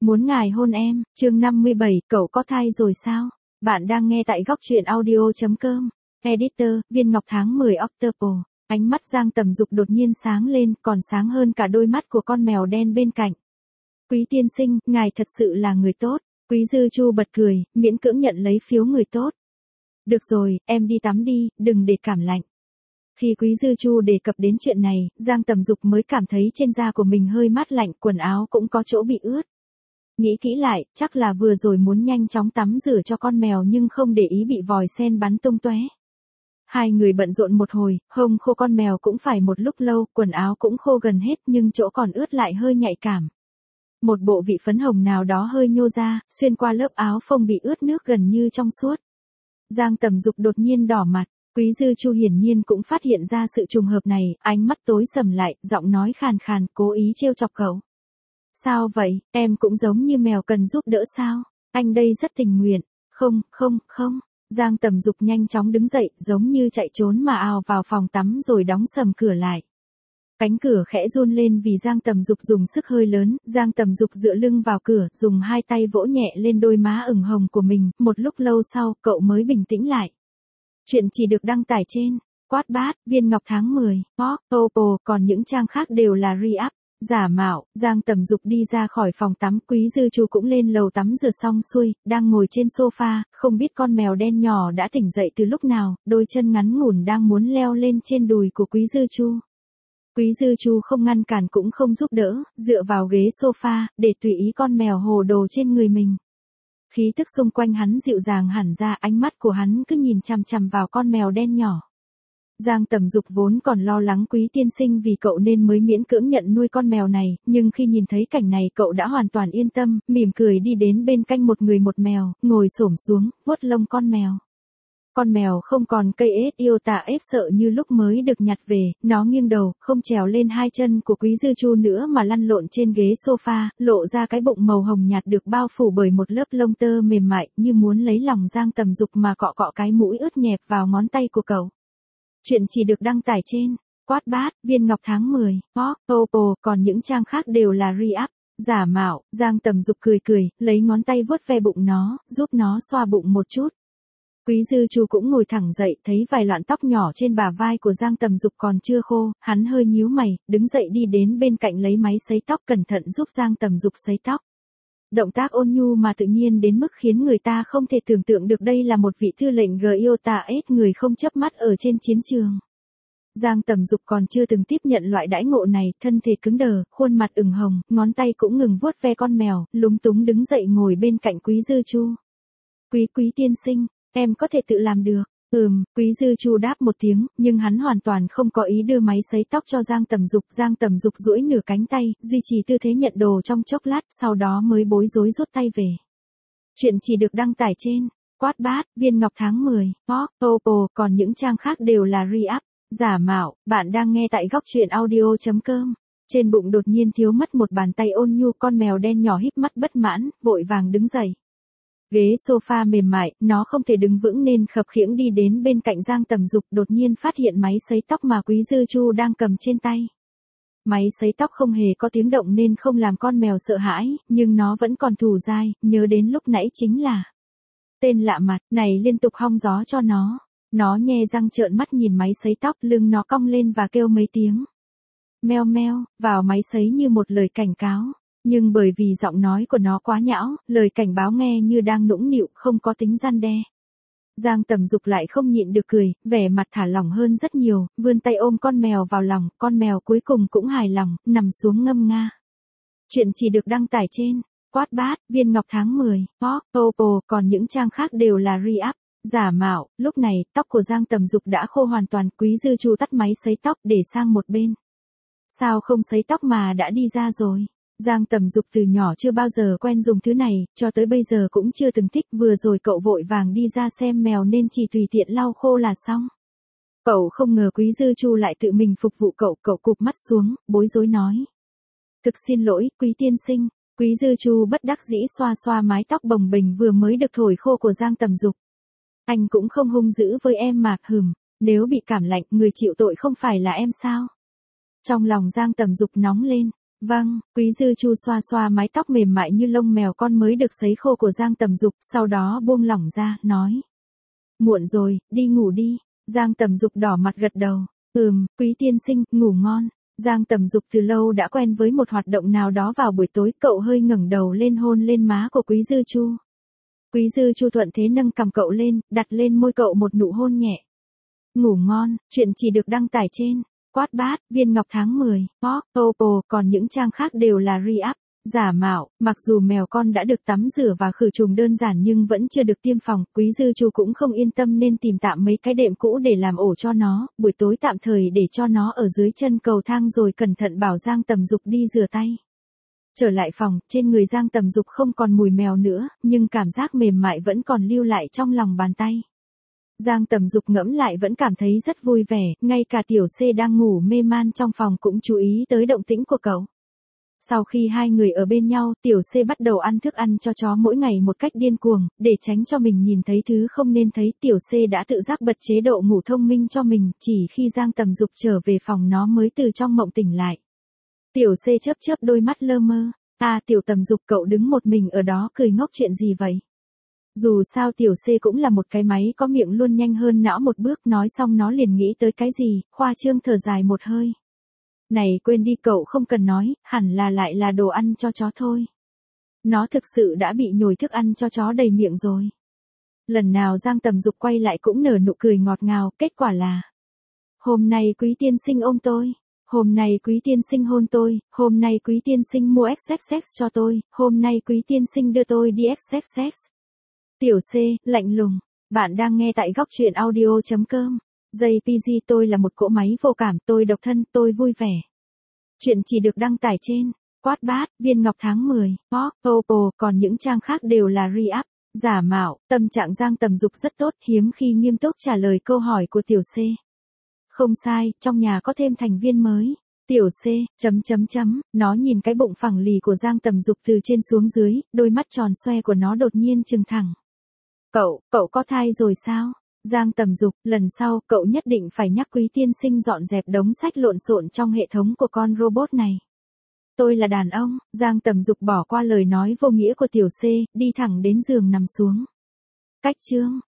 Muốn ngài hôn em, chương 57, cậu có thai rồi sao? Bạn đang nghe tại góc truyện audio.com. Editor, Viên Ngọc tháng 10 October. Ánh mắt Giang Tầm Dục đột nhiên sáng lên, còn sáng hơn cả đôi mắt của con mèo đen bên cạnh. Quý tiên sinh, ngài thật sự là người tốt. Quý Dư Chu bật cười, miễn cưỡng nhận lấy phiếu người tốt. Được rồi, em đi tắm đi, đừng để cảm lạnh. Khi Quý Dư Chu đề cập đến chuyện này, Giang Tầm Dục mới cảm thấy trên da của mình hơi mát lạnh, quần áo cũng có chỗ bị ướt. Nghĩ kỹ lại, chắc là vừa rồi muốn nhanh chóng tắm rửa cho con mèo nhưng không để ý bị vòi sen bắn tung tóe. Hai người bận rộn một hồi, hông khô con mèo cũng phải một lúc lâu, quần áo cũng khô gần hết nhưng chỗ còn ướt lại hơi nhạy cảm. Một bộ vị phấn hồng nào đó hơi nhô ra, xuyên qua lớp áo phông bị ướt nước gần như trong suốt. Giang Tầm Dục đột nhiên đỏ mặt, Quý Dư Chu hiển nhiên cũng phát hiện ra sự trùng hợp này, ánh mắt tối sầm lại, giọng nói khàn khàn, cố ý trêu chọc cậu. Sao vậy, em cũng giống như mèo cần giúp đỡ sao? Anh đây rất tình nguyện. Không. Giang Tầm Dục nhanh chóng đứng dậy, giống như chạy trốn mà ào vào phòng tắm rồi đóng sầm cửa lại. Cánh cửa khẽ run lên vì Giang Tầm Dục dùng sức hơi lớn, Giang Tầm Dục dựa lưng vào cửa, dùng hai tay vỗ nhẹ lên đôi má ửng hồng của mình, một lúc lâu sau, cậu mới bình tĩnh lại. Chuyện chỉ được đăng tải trên Wattpad, Viên Ngọc tháng 10, Oppo, còn những trang khác đều là re-up. Giả mạo. Giang Tầm Dục đi ra khỏi phòng tắm, Quý Dư Chu cũng lên lầu tắm rửa xong xuôi, đang ngồi trên sofa, không biết con mèo đen nhỏ đã tỉnh dậy từ lúc nào, đôi chân ngắn ngủn đang muốn leo lên trên đùi của Quý Dư Chu. Quý Dư Chu không ngăn cản cũng không giúp đỡ, dựa vào ghế sofa, để tùy ý con mèo hồ đồ trên người mình. Khí tức xung quanh hắn dịu dàng hẳn ra, ánh mắt của hắn cứ nhìn chằm chằm vào con mèo đen nhỏ. Giang Tầm Dục vốn còn lo lắng Quý tiên sinh vì cậu nên mới miễn cưỡng nhận nuôi con mèo này, nhưng khi nhìn thấy cảnh này cậu đã hoàn toàn yên tâm, mỉm cười đi đến bên cạnh một người một mèo, ngồi xổm xuống, vuốt lông con mèo. Con mèo không còn cây ếch yêu tả ép sợ như lúc mới được nhặt về, nó nghiêng đầu, không trèo lên hai chân của Quý Dư Chu nữa mà lăn lộn trên ghế sofa, lộ ra cái bụng màu hồng nhạt được bao phủ bởi một lớp lông tơ mềm mại, như muốn lấy lòng Giang Tầm Dục mà cọ cọ cái mũi ướt nhẹp vào ngón tay của cậu. Chuyện chỉ được đăng tải trên Wattpad, Viên Ngọc tháng 10, Oppo, còn những trang khác đều là re-up. Giả mạo. Giang Tầm Dục cười, lấy ngón tay vuốt ve bụng nó, giúp nó xoa bụng một chút. Quý Dư Chu cũng ngồi thẳng dậy, thấy vài lọn tóc nhỏ trên bả vai của Giang Tầm Dục còn chưa khô, hắn hơi nhíu mày, đứng dậy đi đến bên cạnh lấy máy sấy tóc cẩn thận giúp Giang Tầm Dục sấy tóc. Động tác ôn nhu mà tự nhiên đến mức khiến người ta không thể tưởng tượng được đây là một vị thư lệnh GIOTS người không chớp mắt ở trên chiến trường. Giang Tầm Dục còn chưa từng tiếp nhận loại đãi ngộ này, thân thể cứng đờ, khuôn mặt ửng hồng, ngón tay cũng ngừng vuốt ve con mèo, lúng túng đứng dậy ngồi bên cạnh Quý Dư Chu. Quý tiên sinh, em có thể tự làm được. Quý Dư Chu đáp một tiếng, nhưng hắn hoàn toàn không có ý đưa máy sấy tóc cho Giang Tầm Dục. Giang Tầm Dục duỗi nửa cánh tay, duy trì tư thế nhận đồ trong chốc lát, sau đó mới bối rối rút tay về. Chuyện chỉ được đăng tải trên Wattpad, Viên Ngọc tháng 10, Oppo, còn những trang khác đều là re-up. Giả mạo. Bạn đang nghe tại góc truyện audio.com. Trên bụng đột nhiên thiếu mất một bàn tay ôn nhu, con mèo đen nhỏ híp mắt bất mãn, vội vàng đứng dậy. Ghế sofa mềm mại, nó không thể đứng vững nên khập khiễng đi đến bên cạnh Giang Tầm Dục, đột nhiên phát hiện máy sấy tóc mà Quý Dư Chu đang cầm trên tay. Máy sấy tóc không hề có tiếng động nên không làm con mèo sợ hãi, nhưng nó vẫn còn thủ dai, nhớ đến lúc nãy chính là tên lạ mặt này liên tục hong gió cho nó. Nó nhe răng trợn mắt nhìn máy sấy tóc, lưng nó cong lên và kêu mấy tiếng. Meo meo, vào máy sấy như một lời cảnh cáo. Nhưng bởi vì giọng nói của nó quá nhão, lời cảnh báo nghe như đang nũng nịu, không có tính răn đe. Giang Tầm Dục lại không nhịn được cười, vẻ mặt thả lỏng hơn rất nhiều, vươn tay ôm con mèo vào lòng, con mèo cuối cùng cũng hài lòng, nằm xuống ngâm nga. Chuyện chỉ được đăng tải trên Wattpad, Viên Ngọc tháng 10, Oppo, còn những trang khác đều là re-up. Giả mạo. Lúc này, tóc của Giang Tầm Dục đã khô hoàn toàn, Quý Dư Chu tắt máy sấy tóc để sang một bên. Sao không sấy tóc mà đã đi ra rồi? Giang Tầm Dục từ nhỏ chưa bao giờ quen dùng thứ này, cho tới bây giờ cũng chưa từng thích, vừa rồi cậu vội vàng đi ra xem mèo nên chỉ tùy tiện lau khô là xong. Cậu không ngờ Quý Dư Chu lại tự mình phục vụ cậu cụp mắt xuống, bối rối nói. Thực xin lỗi, Quý tiên sinh. Quý Dư Chu bất đắc dĩ xoa xoa mái tóc bồng bềnh vừa mới được thổi khô của Giang Tầm Dục. Anh cũng không hung dữ với em mà, nếu bị cảm lạnh, người chịu tội không phải là em sao? Trong lòng Giang Tầm Dục nóng lên. Vâng, Quý Dư Chu xoa xoa mái tóc mềm mại như lông mèo con mới được sấy khô của Giang Tầm Dục, sau đó buông lỏng ra, nói. Muộn rồi, đi ngủ đi. Giang Tầm Dục đỏ mặt gật đầu. Quý tiên sinh, ngủ ngon. Giang Tầm Dục từ lâu đã quen với một hoạt động nào đó vào buổi tối, cậu hơi ngẩng đầu lên hôn lên má của Quý Dư Chu. Quý Dư Chu thuận thế nâng cằm cậu lên, đặt lên môi cậu một nụ hôn nhẹ. Ngủ ngon, chuyện chỉ được đăng tải trên Quát Bát, Viên Ngọc tháng 10, Pop, Oppo, còn những trang khác đều là re-up, giả mạo. Mặc dù mèo con đã được tắm rửa và khử trùng đơn giản nhưng vẫn chưa được tiêm phòng, Quý Dư Chu cũng không yên tâm nên tìm tạm mấy cái đệm cũ để làm ổ cho nó, buổi tối tạm thời để cho nó ở dưới chân cầu thang rồi cẩn thận bảo Giang Tầm Dục đi rửa tay. Trở lại phòng, trên người Giang Tầm Dục không còn mùi mèo nữa, nhưng cảm giác mềm mại vẫn còn lưu lại trong lòng bàn tay. Giang Tầm Dục ngẫm lại vẫn cảm thấy rất vui vẻ, ngay cả Tiểu C đang ngủ mê man trong phòng cũng chú ý tới động tĩnh của cậu. Sau khi hai người ở bên nhau, Tiểu C bắt đầu ăn thức ăn cho chó mỗi ngày một cách điên cuồng, để tránh cho mình nhìn thấy thứ không nên thấy. Tiểu C đã tự giác bật chế độ ngủ thông minh cho mình, chỉ khi Giang Tầm Dục trở về phòng nó mới từ trong mộng tỉnh lại. Tiểu C chớp chớp đôi mắt lơ mơ. Tiểu Tầm Dục, cậu đứng một mình ở đó cười ngốc chuyện gì vậy? Dù sao Tiểu C cũng là một cái máy có miệng luôn nhanh hơn não một bước, nói xong nó liền nghĩ tới cái gì, khoa trương thở dài một hơi. Này quên đi, cậu không cần nói, hẳn là lại là đồ ăn cho chó thôi. Nó thực sự đã bị nhồi thức ăn cho chó đầy miệng rồi. Lần nào Giang Tầm Dục quay lại cũng nở nụ cười ngọt ngào, kết quả là. Hôm nay Quý tiên sinh ôm tôi. Hôm nay Quý tiên sinh hôn tôi. Hôm nay Quý tiên sinh mua XXX cho tôi. Hôm nay Quý tiên sinh đưa tôi đi XXX. Tiểu C, lạnh lùng. Bạn đang nghe tại góc truyện audio.com. JPG, tôi là một cỗ máy vô cảm, tôi độc thân, tôi vui vẻ. Chuyện chỉ được đăng tải trên Quát Bát, Viên Ngọc tháng 10, Pop, Oppo, còn những trang khác đều là re-up, giả mạo. Tâm trạng Giang Tầm Dục rất tốt, hiếm khi nghiêm túc trả lời câu hỏi của Tiểu C. Không sai, trong nhà có thêm thành viên mới. Tiểu C, nó nhìn cái bụng phẳng lì của Giang Tầm Dục từ trên xuống dưới, đôi mắt tròn xoe của nó đột nhiên trừng thẳng. Cậu có thai rồi sao? Giang Tầm Dục, lần sau, cậu nhất định phải nhắc Quý tiên sinh dọn dẹp đống sách lộn xộn trong hệ thống của con robot này. Tôi là đàn ông. Giang Tầm Dục bỏ qua lời nói vô nghĩa của Tiểu C, đi thẳng đến giường nằm xuống. Cách chương